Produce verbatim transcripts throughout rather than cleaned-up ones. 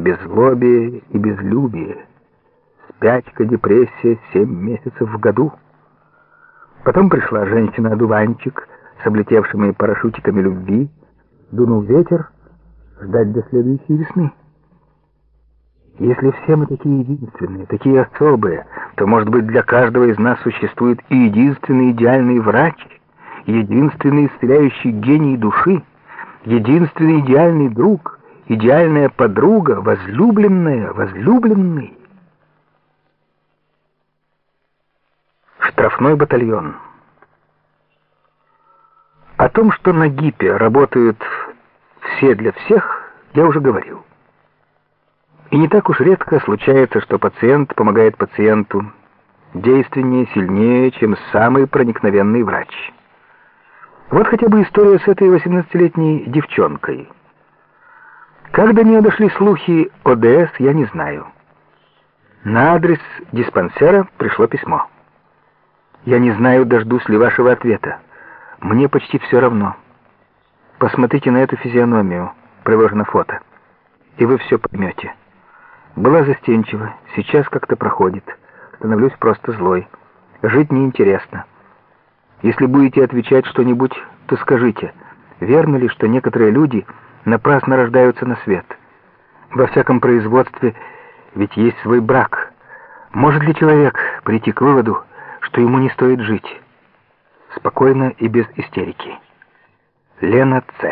беззлобие и безлюбие, спячка, депрессия, семь месяцев в году. Потом пришла женщина-одуванчик с облетевшими парашютиками любви, дунул ветер, ждать до следующей весны. Если все мы такие единственные, такие особые, то, может быть, для каждого из нас существует и единственный идеальный врач, единственный исцеляющий гений души, единственный идеальный друг, идеальная подруга, возлюбленная, возлюбленный. Штрафной батальон. О том, что на ГИПе работают все для всех, я уже говорил. И не так уж редко случается, что пациент помогает пациенту действеннее, сильнее, чем самый проникновенный врач. Вот хотя бы история с этой восемнадцатилетней девчонкой. Как до нее дошли слухи о ДС, я не знаю. На адрес диспансера пришло письмо. Я не знаю, дождусь ли вашего ответа. Мне почти все равно. Посмотрите на эту физиономию, приложено фото, и вы все поймете. Была застенчива, сейчас как-то проходит. Становлюсь просто злой. Жить неинтересно. Если будете отвечать что-нибудь, то скажите, верно ли, что некоторые люди напрасно рождаются на свет? Во всяком производстве ведь есть свой брак. Может ли человек прийти к выводу, что ему не стоит жить? Спокойно и без истерики. Лена Ц.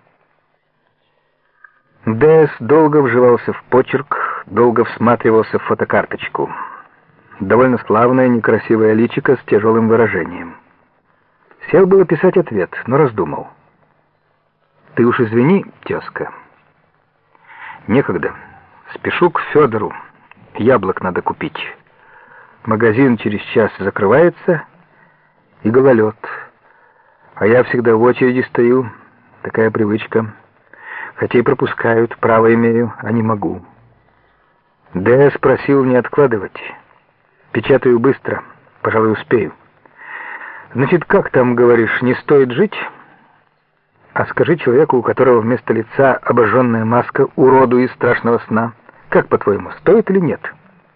ДС долго вживался в почерк, долго всматривался в фотокарточку. Довольно славное, некрасивое личико с тяжелым выражением. Сел было писать ответ, но раздумал. Ты уж извини, тезка. Некогда. Спешу к Федору. Яблок надо купить. Магазин через час закрывается, и гололед. А я всегда в очереди стою. Такая привычка. Хотя и пропускают, право имею, а не могу. Д. спросил не откладывать. Печатаю быстро, пожалуй, успею. Значит, как там, говоришь, не стоит жить? А скажи человеку, у которого вместо лица обожженная маска, уроду из страшного сна, как, по-твоему, стоит или нет?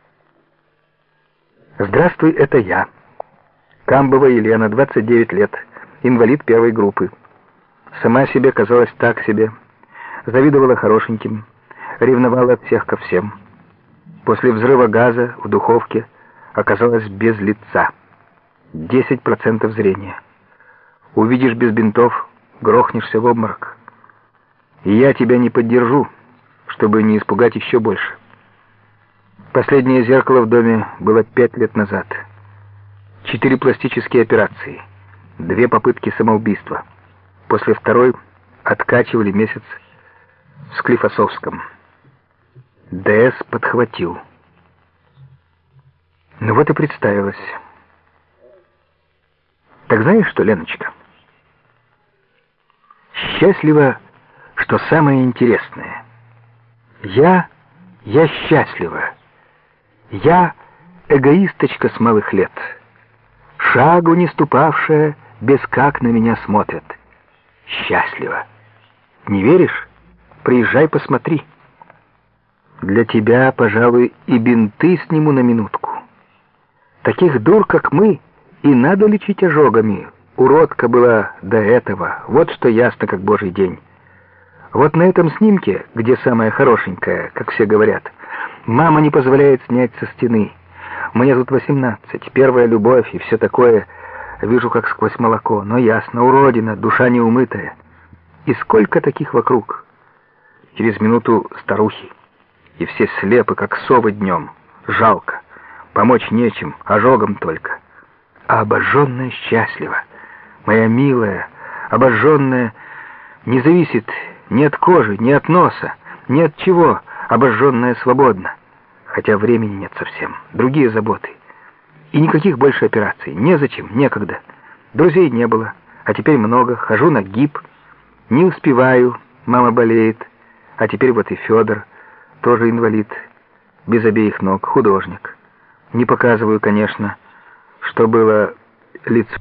Здравствуй, это я. Камбова Елена, двадцать девять лет, инвалид первой группы. Сама себе казалась так себе. Завидовала хорошеньким, ревновала от всех ко всем. После взрыва газа в духовке оказалась без лица. десять процентов зрения. Увидишь без бинтов, грохнешься в обморок. И я тебя не поддержу, чтобы не испугать еще больше. Последнее зеркало в доме было пять лет назад. Четыре пластические операции, две попытки самоубийства. После второй откачивали месяц в Склифосовском. ДС подхватил. Ну вот и представилась. Так знаешь что, Леночка? Счастлива, что самое интересное. Я, я счастлива. Я эгоисточка с малых лет. Шагу не ступавшая, без как на меня смотрят. Счастлива. Не веришь? Приезжай, посмотри. Для тебя, пожалуй, и бинты сниму на минутку. Таких дур, как мы, и надо лечить ожогами. Уродка была до этого. Вот что ясно, как божий день. Вот на этом снимке, где самая хорошенькая, как все говорят, мама не позволяет снять со стены. Мне тут восемнадцать, первая любовь и все такое. Вижу, как сквозь молоко. Но ясно, уродина, душа неумытая. И сколько таких вокруг. Через минуту старухи. И все слепы, как совы днем. Жалко. Помочь нечем, ожогом только. А обожженная счастлива. Моя милая, обожженная, не зависит ни от кожи, ни от носа, ни от чего. Обожженная свободна. Хотя времени нет совсем. Другие заботы. И никаких больше операций. Незачем, некогда. Друзей не было. А теперь много. Хожу на ГИП. Не успеваю. Мама болеет. А теперь вот и Федор. Тоже инвалид. Без обеих ног. Художник. Не показываю, конечно, что было лицо.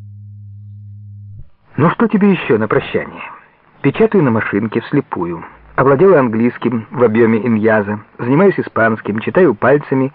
Ну что тебе еще на прощание? Печатаю на машинке вслепую. Овладела английским в объеме иньяза, занимаюсь испанским, читаю пальцами